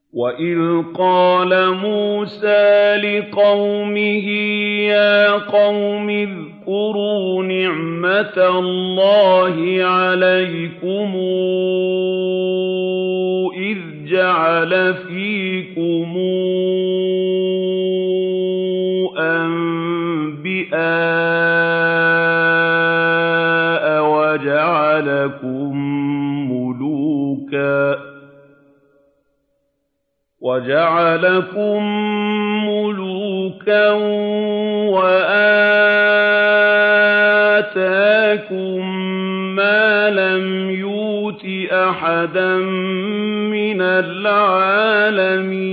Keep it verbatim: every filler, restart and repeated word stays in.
وَإِذْ قَالَ مُوسَىٰ لِقَوْمِهِ يَا قَوْمِ اذْكُرُوا نِعْمَةَ اللَّهِ عَلَيْكُمْ إِذْ جَعَلَ فِيكُمْ أَنبِيَاءَ وَجَعَلَكُم مُّلُوكًا وَجَعَلَكُم مُّلُوكًا وَآتَاكُم مَّا لَمْ يُؤْتِ أَحَدًا مِّنَ الْعَالَمِينَ